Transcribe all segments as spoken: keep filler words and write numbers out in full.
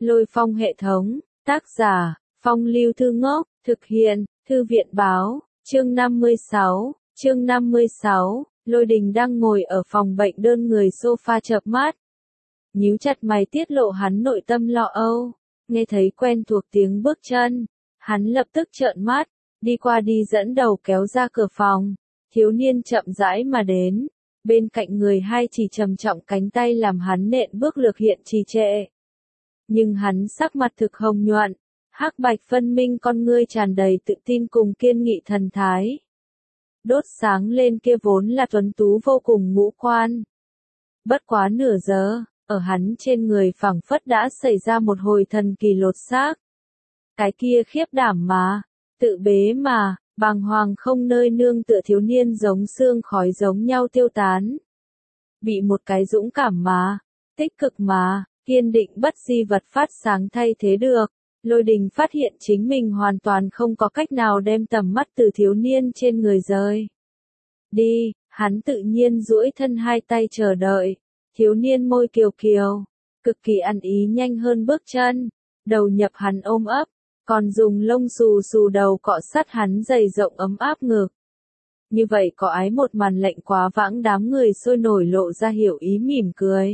Lôi Phong hệ thống, tác giả, Phong Lưu Thư Ngốc, thực hiện, Thư viện báo, chương năm mươi sáu, chương năm mươi sáu, Lôi Đình đang ngồi ở phòng bệnh đơn người sofa chợp mắt. Nhíu chặt mày tiết lộ hắn nội tâm lo âu, nghe thấy quen thuộc tiếng bước chân, hắn lập tức trợn mắt, đi qua đi dẫn đầu kéo ra cửa phòng, thiếu niên chậm rãi mà đến, bên cạnh người hai chỉ trầm trọng cánh tay làm hắn nện bước lược hiện trì trệ. Nhưng hắn sắc mặt thực hồng nhuận, hắc bạch phân minh con ngươi tràn đầy tự tin cùng kiên nghị thần thái. Đốt sáng lên kia vốn là tuấn tú vô cùng ngũ quan. Bất quá nửa giờ, ở hắn trên người phảng phất đã xảy ra một hồi thần kỳ lột xác. Cái kia khiếp đảm mà, tự bế mà, bàng hoàng không nơi nương tựa thiếu niên giống sương khói giống nhau tiêu tán. Bị một cái dũng cảm mà, tích cực mà, kiên định bất di vật phát sáng thay thế được. Lôi Đình phát hiện chính mình hoàn toàn không có cách nào đem tầm mắt từ thiếu niên trên người rời đi, hắn tự nhiên duỗi thân hai tay chờ đợi, thiếu niên môi kiều kiều, cực kỳ ăn ý nhanh hơn bước chân, đầu nhập hắn ôm ấp, còn dùng lông xù xù đầu cọ sát hắn dày rộng ấm áp ngực. Như vậy có ái một màn lệnh quá vãng đám người sôi nổi lộ ra hiểu ý mỉm cười.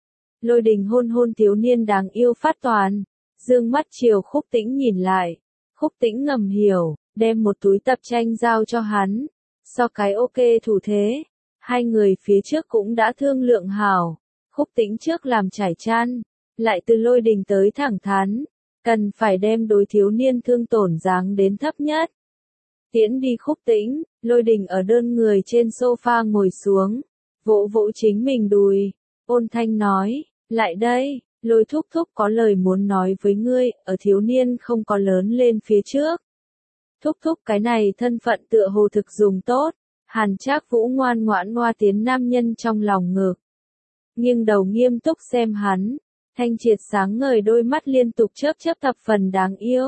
Lôi Đình hôn hôn thiếu niên đáng yêu phát toàn. Dương mắt chiều Khúc Tĩnh nhìn lại, Khúc Tĩnh ngầm hiểu, đem một túi tập tranh giao cho hắn, so cái ok thủ thế, hai người phía trước cũng đã thương lượng hảo, Khúc Tĩnh trước làm trải chăn, lại từ Lôi Đình tới thẳng thắn, cần phải đem đối thiếu niên thương tổn giáng đến thấp nhất. Tiễn đi Khúc Tĩnh, Lôi Đình ở đơn người trên sofa ngồi xuống, vỗ vỗ chính mình đùi, ôn thanh nói, lại đây. Lôi thúc thúc có lời muốn nói với ngươi, ở thiếu niên không có lớn lên phía trước. Thúc thúc cái này thân phận tựa hồ thực dùng tốt, Hàn Trác Vũ ngoan ngoãn ngoa tiến nam nhân trong lòng ngực. Nghiêng đầu nghiêm túc xem hắn, thanh triệt sáng ngời đôi mắt liên tục chớp chớp thập phần đáng yêu.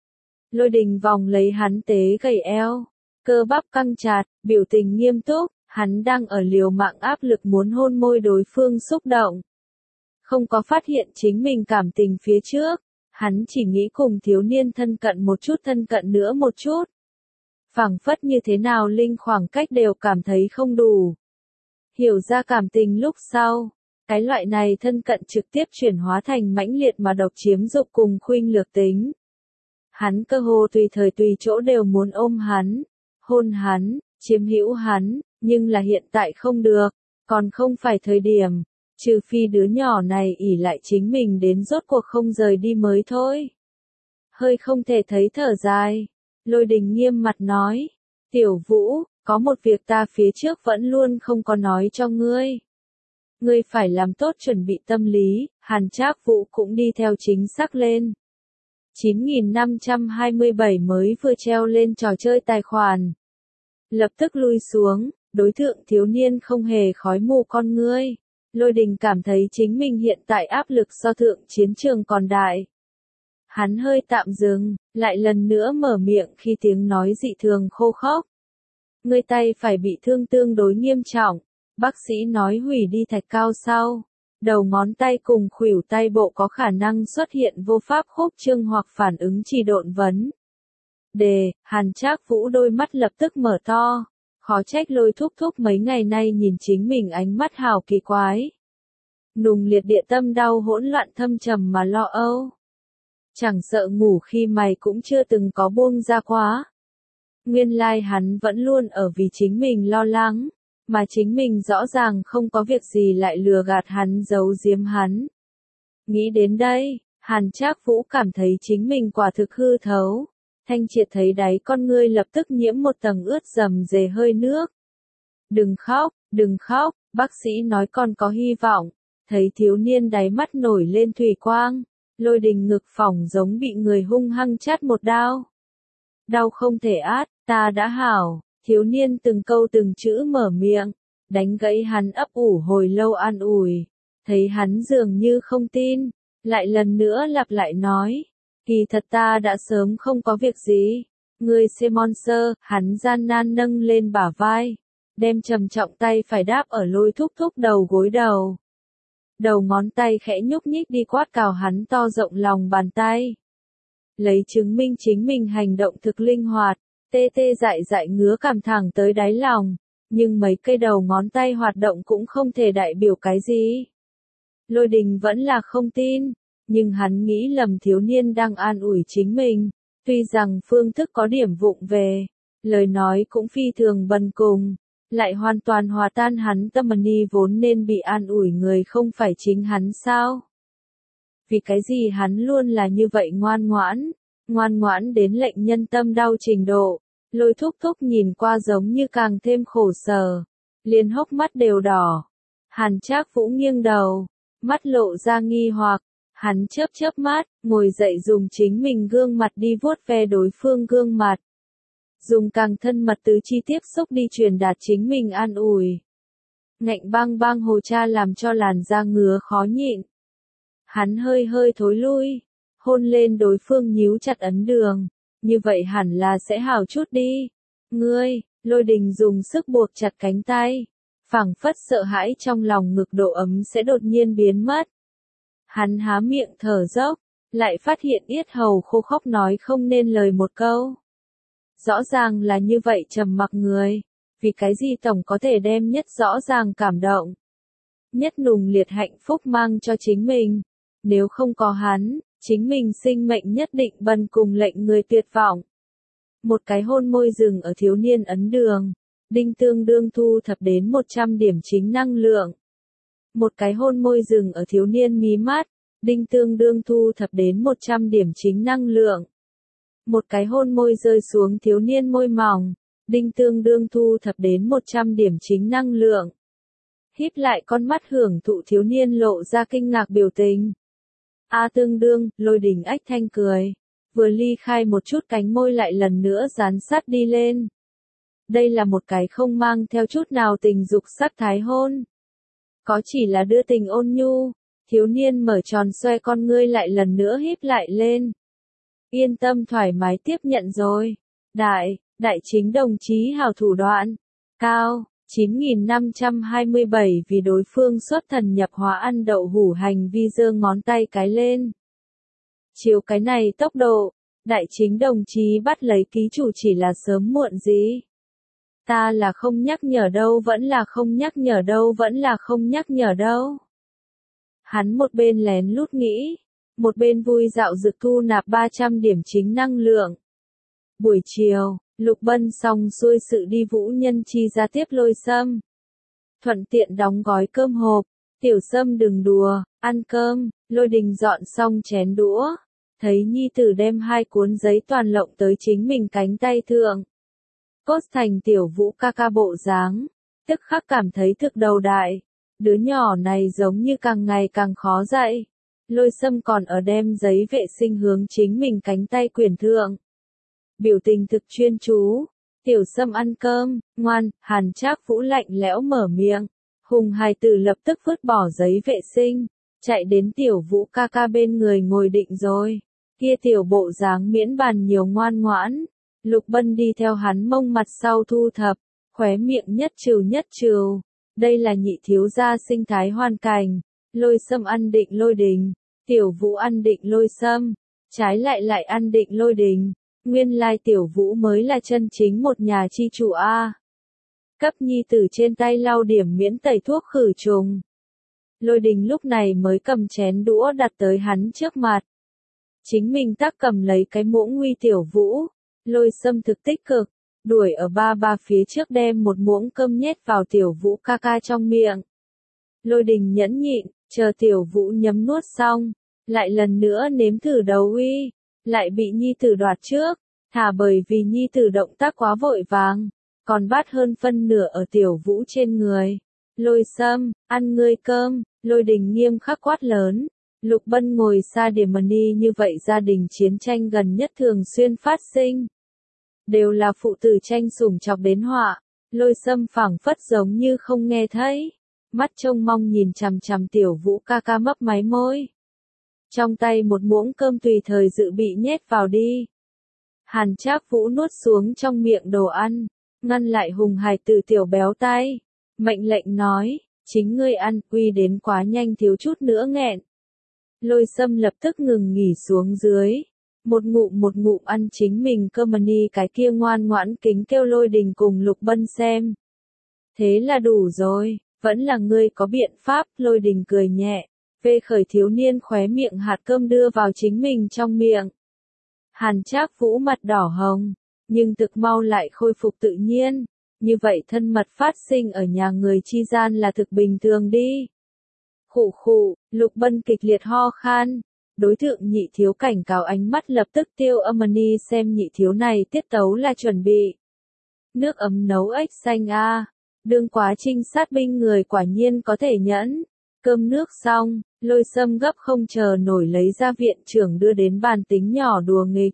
Lôi Đình vòng lấy hắn tế gầy eo, cơ bắp căng chặt, biểu tình nghiêm túc, hắn đang ở liều mạng áp lực muốn hôn môi đối phương xúc động. Không có phát hiện chính mình cảm tình phía trước, hắn chỉ nghĩ cùng thiếu niên thân cận một chút thân cận nữa một chút. Phảng phất như thế nào linh khoảng cách đều cảm thấy không đủ. Hiểu ra cảm tình lúc sau, cái loại này thân cận trực tiếp chuyển hóa thành mãnh liệt mà độc chiếm dục cùng khuynh lược tính. Hắn cơ hồ tùy thời tùy chỗ đều muốn ôm hắn, hôn hắn, chiếm hữu hắn, nhưng là hiện tại không được, còn không phải thời điểm. Trừ phi đứa nhỏ này ỷ lại chính mình đến rốt cuộc không rời đi mới thôi. Hơi không thể thấy thở dài. Lôi Đình nghiêm mặt nói. Tiểu Vũ, có một việc ta phía trước vẫn luôn không có nói cho ngươi. Ngươi phải làm tốt chuẩn bị tâm lý, Hàn Trác Vũ cũng đi theo chính xác lên. chín nghìn năm trăm hai mươi bảy mới vừa treo lên trò chơi tài khoản. Lập tức lui xuống, đối tượng thiếu niên không hề khói mù con ngươi. Lôi Đình cảm thấy chính mình hiện tại áp lực so thượng chiến trường còn đại. Hắn hơi tạm dừng, lại lần nữa mở miệng khi tiếng nói dị thường khô khốc. Ngươi tay phải bị thương tương đối nghiêm trọng, bác sĩ nói hủy đi thạch cao sau. Đầu ngón tay cùng khuỷu tay bộ có khả năng xuất hiện vô pháp khúc trương hoặc phản ứng trì độn vấn. Đề, Hàn Trác Vũ đôi mắt lập tức mở to. Khó trách Lôi thúc thúc mấy ngày nay nhìn chính mình ánh mắt hào kỳ quái. Nùng liệt địa tâm đau hỗn loạn thâm trầm mà lo âu. Chẳng sợ ngủ khi mày cũng chưa từng có buông ra quá. Nguyên lai hắn vẫn luôn ở vì chính mình lo lắng, mà chính mình rõ ràng không có việc gì lại lừa gạt hắn giấu giếm hắn. Nghĩ đến đây, Hàn Trác Vũ cảm thấy chính mình quả thực hư thấu. Thanh triệt thấy đáy con ngươi lập tức nhiễm một tầng ướt rầm rề hơi nước. Đừng khóc, đừng khóc, bác sĩ nói con có hy vọng. Thấy thiếu niên đáy mắt nổi lên thủy quang, Lôi Đình ngực phỏng giống bị người hung hăng chát một đao. Đau không thể át, ta đã hảo, thiếu niên từng câu từng chữ mở miệng, đánh gãy hắn ấp ủ hồi lâu an ủi. Thấy hắn dường như không tin, lại lần nữa lặp lại nói. Kỳ thật ta đã sớm không có việc gì. Ngươi Monster, hắn gian nan nâng lên bả vai, đem trầm trọng tay phải đáp ở Lôi thúc thúc đầu gối đầu. đầu ngón tay khẽ nhúc nhích đi quát cào hắn to rộng lòng bàn tay. Lấy chứng minh chính mình hành động thực linh hoạt, tê tê dại dại ngứa cảm thẳng tới đáy lòng, nhưng mấy cây đầu ngón tay hoạt động cũng không thể đại biểu cái gì. Lôi Đình vẫn là không tin, nhưng hắn nghĩ lầm thiếu niên đang an ủi chính mình, tuy rằng phương thức có điểm vụng về, lời nói cũng phi thường bần cùng, lại hoàn toàn hòa tan hắn tâm ni vốn nên bị an ủi người không phải chính hắn sao? Vì cái gì hắn luôn là như vậy ngoan ngoãn, ngoan ngoãn đến lệnh nhân tâm đau trình độ, Lôi thúc thúc nhìn qua giống như càng thêm khổ sở, liền hốc mắt đều đỏ. Hàn Trác Vũ nghiêng đầu, mắt lộ ra nghi hoặc, hắn chớp chớp mắt, ngồi dậy dùng chính mình gương mặt đi vuốt ve đối phương gương mặt. Dùng càng thân mật tứ chi tiếp xúc đi truyền đạt chính mình an ủi. Ngạnh băng băng hồ cha làm cho làn da ngứa khó nhịn. Hắn hơi hơi thối lui, hôn lên đối phương nhíu chặt ấn đường, như vậy hẳn là sẽ hảo chút đi. Ngươi, Lôi Đình dùng sức buộc chặt cánh tay, phảng phất sợ hãi trong lòng ngực độ ấm sẽ đột nhiên biến mất. Hắn há miệng thở dốc, lại phát hiện yết hầu khô khốc nói không nên lời một câu. Rõ ràng là như vậy trầm mặc người, vì cái gì tổng có thể đem nhất rõ ràng cảm động, nhất nùng liệt hạnh phúc mang cho chính mình, nếu không có hắn, chính mình sinh mệnh nhất định bần cùng lệnh người tuyệt vọng. Một cái hôn môi rừng ở thiếu niên ấn đường, đinh tương đương thu thập đến một trăm điểm chính năng lượng. Một cái hôn môi rừng ở thiếu niên mí mắt, đinh tương đương thu thập đến một trăm điểm chính năng lượng. Một cái hôn môi rơi xuống thiếu niên môi mỏng, đinh tương đương thu thập đến một trăm điểm chính năng lượng. Híp lại con mắt hưởng thụ thiếu niên lộ ra kinh ngạc biểu tình. A tương đương, Lôi Đình ách thanh cười, vừa ly khai một chút cánh môi lại lần nữa dán sát đi lên. Đây là một cái không mang theo chút nào tình dục sắc thái hôn. Có chỉ là đưa tình ôn nhu, thiếu niên mở tròn xoe con ngươi lại lần nữa híp lại lên. Yên tâm thoải mái tiếp nhận rồi. Đại, đại chính đồng chí hào thủ đoạn. Cao, chín nghìn năm trăm hai mươi bảy vì đối phương xuất thần nhập hóa ăn đậu hủ hành vi giơ ngón tay cái lên. Chiếu cái này tốc độ, đại chính đồng chí bắt lấy ký chủ chỉ là sớm muộn gì. Ta là không nhắc nhở đâu vẫn là không nhắc nhở đâu vẫn là không nhắc nhở đâu. Hắn một bên lén lút nghĩ, một bên vui dạo dực thu nạp ba trăm điểm chính năng lượng. Buổi chiều, Lục Bân xong xuôi sự đi Vũ Nhân Chi ra tiếp Lôi Sâm. Thuận tiện đóng gói cơm hộp, Tiểu Sâm đừng đùa, ăn cơm, Lôi Đình dọn xong chén đũa, thấy nhi tử đem hai cuốn giấy toàn lộng tới chính mình cánh tay thượng. Cốt thành Tiểu Vũ ca ca bộ dáng, tức khắc cảm thấy thực đầu đại, đứa nhỏ này giống như càng ngày càng khó dạy. Lôi Sâm còn ở đem giấy vệ sinh hướng chính mình cánh tay quyển thượng. Biểu tình thực chuyên chú. Tiểu Sâm ăn cơm, ngoan, Hàn Trác Vũ lạnh lẽo mở miệng. Hùng hài tử lập tức vứt bỏ giấy vệ sinh, chạy đến Tiểu Vũ ca ca bên người ngồi định rồi. Kia tiểu bộ dáng miễn bàn nhiều ngoan ngoãn. Lục Bân đi theo hắn mông mặt sau thu thập, khóe miệng nhất trừ nhất trừ. Đây là nhị thiếu gia sinh thái hoàn cảnh. Lôi Sâm ăn định Lôi Đình, Tiểu Vũ ăn định Lôi Sâm, trái lại lại ăn định Lôi Đình. Nguyên lai Tiểu Vũ mới là chân chính một nhà chi chủ a. Cấp nhi tử trên tay lau điểm miễn tẩy thuốc khử trùng. Lôi Đình lúc này mới cầm chén đũa đặt tới hắn trước mặt. Chính mình tác cầm lấy cái muỗng uy Tiểu Vũ. Lôi Sâm thực tích cực, đuổi ở ba ba phía trước đem một muỗng cơm nhét vào Tiểu Vũ ca ca trong miệng. Lôi Đình nhẫn nhịn, chờ Tiểu Vũ nhấm nuốt xong, lại lần nữa nếm thử đầu uy, lại bị nhi tử đoạt trước, thả bởi vì nhi tử động tác quá vội vàng, còn bát hơn phân nửa ở Tiểu Vũ trên người. Lôi Sâm, ăn ngươi cơm, Lôi Đình nghiêm khắc quát lớn. Lục Bân ngồi xa điểm mani như vậy gia đình chiến tranh gần nhất thường xuyên phát sinh. Đều là phụ tử tranh sủng chọc đến họa, Lôi Sâm phảng phất giống như không nghe thấy. Mắt trông mong nhìn chằm chằm Tiểu Vũ ca ca mấp máy môi. Trong tay một muỗng cơm tùy thời dự bị nhét vào đi. Hàn Trác Vũ nuốt xuống trong miệng đồ ăn, ngăn lại hùng hài tử tiểu béo tay. Mệnh lệnh nói, Chính ngươi ăn, uy đến quá nhanh thiếu chút nữa nghẹn. Lôi Sâm lập tức ngừng nghỉ xuống dưới. Một ngụm một ngụm ăn chính mình cơm mani cái kia ngoan ngoãn kính kêu Lôi Đình cùng Lục Bân xem. Thế là đủ rồi, vẫn là ngươi có biện pháp, Lôi Đình cười nhẹ. Vê khởi thiếu niên khóe miệng hạt cơm đưa vào chính mình trong miệng. Hàn Trác Vũ mặt đỏ hồng, nhưng thực mau lại khôi phục tự nhiên. Như vậy thân mật phát sinh ở nhà người chi gian là thực bình thường đi. Khụ khụ, Lục Bân kịch liệt ho khan. Đối tượng nhị thiếu cảnh cáo ánh mắt lập tức tiêu âm ni xem nhị thiếu này tiết tấu là chuẩn bị. Nước ấm nấu ếch xanh a à. Đương quá trinh sát binh người quả nhiên có thể nhẫn. Cơm nước xong, Lôi Sâm gấp không chờ nổi lấy ra viện trưởng đưa đến bàn tính nhỏ đùa nghịch.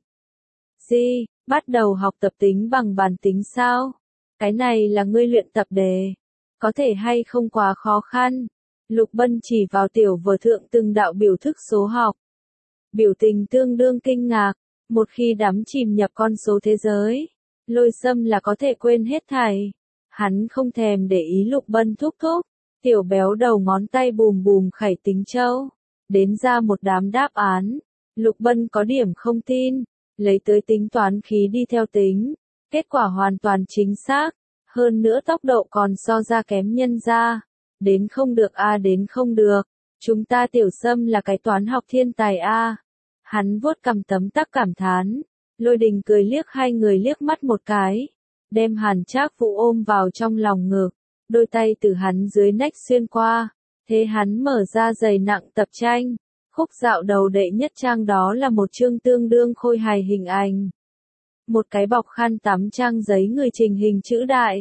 Gì, bắt đầu học tập tính bằng bàn tính sao? Cái này là ngươi luyện tập đề. Có thể hay không quá khó khăn. Lục Bân chỉ vào tiểu vở thượng từng đạo biểu thức số học. Biểu tình tương đương kinh ngạc. Một khi đắm chìm nhập con số thế giới, Lôi Sâm là có thể quên hết thảy. Hắn không thèm để ý Lục Bân thúc thúc. Tiểu béo đầu ngón tay bùm bùm khẩy tính châu. Đến ra một đám đáp án. Lục Bân có điểm không tin. Lấy tới tính toán khí đi theo tính. Kết quả hoàn toàn chính xác. Hơn nữa tốc độ còn so ra kém nhân ra. Đến không được a à, đến không được. Chúng ta Tiểu Sâm là cái toán học thiên tài a à. Hắn vuốt cằm tấm tắc cảm thán. Lôi Đình cười liếc hai người liếc mắt một cái. Đem Hàn Trác Vũ ôm vào trong lòng ngực. Đôi tay từ hắn dưới nách xuyên qua. Thế hắn mở ra dày nặng tập tranh. Khúc dạo đầu đệ nhất trang đó là một chương tương đương khôi hài hình ảnh. Một cái bọc khăn tắm trang giấy người trình hình chữ đại.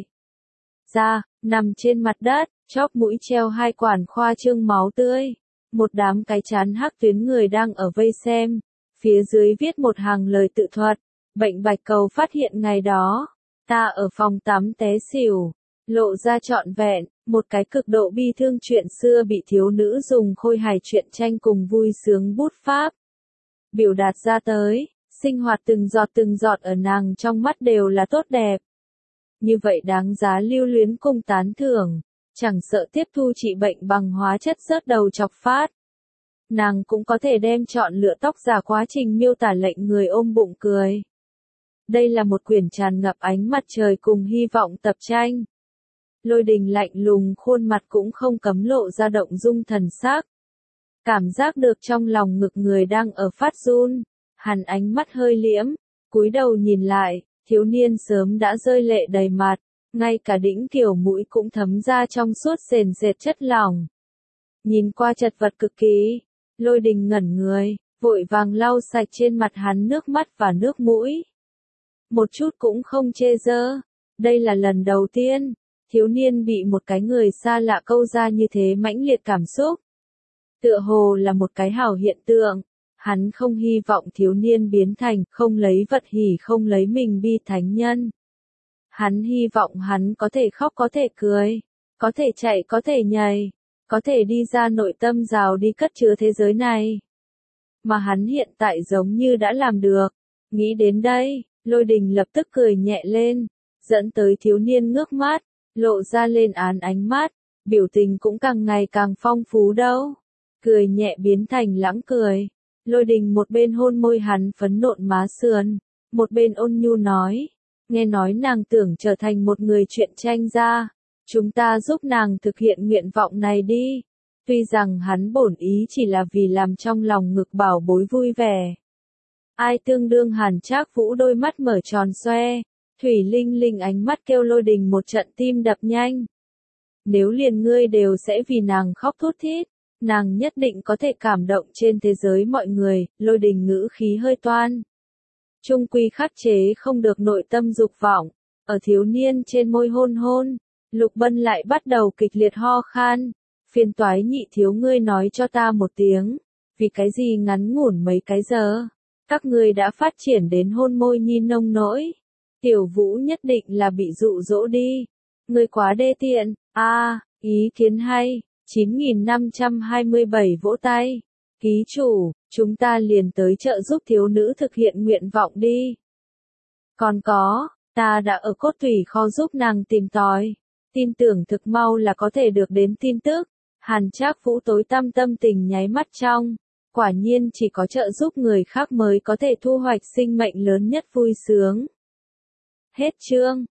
Ra, nằm trên mặt đất, chóp mũi treo hai quản khoa trương máu tươi. Một đám cái chán hắc tuyến người đang ở vây xem. Phía dưới viết một hàng lời tự thuật. Bệnh bạch cầu phát hiện ngày đó. Ta ở phòng tắm té xỉu. Lộ ra trọn vẹn, một cái cực độ bi thương chuyện xưa bị thiếu nữ dùng khôi hài truyện tranh cùng vui sướng bút pháp. Biểu đạt ra tới, sinh hoạt từng giọt từng giọt ở nàng trong mắt đều là tốt đẹp. Như vậy đáng giá lưu luyến cùng tán thưởng, chẳng sợ tiếp thu trị bệnh bằng hóa chất rớt đầu chọc phát. Nàng cũng có thể đem chọn lựa tóc giả quá trình miêu tả lệnh người ôm bụng cười. Đây là một quyển tràn ngập ánh mặt trời cùng hy vọng tập tranh. Lôi Đình lạnh lùng khuôn mặt cũng không cấm lộ ra động dung thần sắc. Cảm giác được trong lòng ngực người đang ở phát run. Hắn ánh mắt hơi liễm, cúi đầu nhìn lại, thiếu niên sớm đã rơi lệ đầy mặt, ngay cả đĩnh kiểu mũi cũng thấm ra trong suốt sền sệt chất lỏng. Nhìn qua chật vật cực kỳ, Lôi Đình ngẩn người, vội vàng lau sạch trên mặt hắn nước mắt và nước mũi. Một chút cũng không chê dơ, đây là lần đầu tiên. Thiếu niên bị một cái người xa lạ câu ra như thế mãnh liệt cảm xúc. Tựa hồ là một cái hảo hiện tượng. Hắn không hy vọng thiếu niên biến thành không lấy vật hỉ không lấy mình bi thánh nhân. Hắn hy vọng hắn có thể khóc có thể cười, có thể chạy có thể nhảy, có thể đi ra nội tâm rào đi cất chứa thế giới này. Mà hắn hiện tại giống như đã làm được. Nghĩ đến đây, Lôi Đình lập tức cười nhẹ lên, dẫn tới thiếu niên ngước mắt. Lộ ra lên án ánh mắt, biểu tình cũng càng ngày càng phong phú đâu. Cười nhẹ biến thành lãng cười. Lôi Đình một bên hôn môi hắn phấn nộn má sườn, một bên ôn nhu nói. Nghe nói nàng tưởng trở thành một người truyện tranh gia. Chúng ta giúp nàng thực hiện nguyện vọng này đi. Tuy rằng hắn bổn ý chỉ là vì làm trong lòng ngực bảo bối vui vẻ. Ai tương đương Hàn Trác Vũ đôi mắt mở tròn xoe. Thủy Linh Linh ánh mắt kêu Lôi Đình một trận tim đập nhanh. Nếu liền ngươi đều sẽ vì nàng khóc thút thít, nàng nhất định có thể cảm động trên thế giới mọi người. Lôi Đình ngữ khí hơi toan. Trung quy khắc chế không được nội tâm dục vọng, ở thiếu niên trên môi hôn hôn. Lục Bân lại bắt đầu kịch liệt ho khan. Phiền toái nhị thiếu ngươi nói cho ta một tiếng, vì cái gì ngắn ngủn mấy cái giờ, các ngươi đã phát triển đến hôn môi nhi nông nỗi. Tiểu Vũ nhất định là bị dụ dỗ đi. Ngươi quá đê tiện. A, à, ý kiến hay. chín nghìn năm trăm hai mươi bảy vỗ tay. Ký chủ, chúng ta liền tới trợ giúp thiếu nữ thực hiện nguyện vọng đi. Còn có, ta đã ở cốt thủy kho giúp nàng tìm tòi. tin tưởng thực mau là có thể được đến tin tức. Hàn Trác Vũ tối tăm tâm tình nháy mắt trong. Quả nhiên chỉ có trợ giúp người khác mới có thể thu hoạch sinh mệnh lớn nhất vui sướng. Hết chương.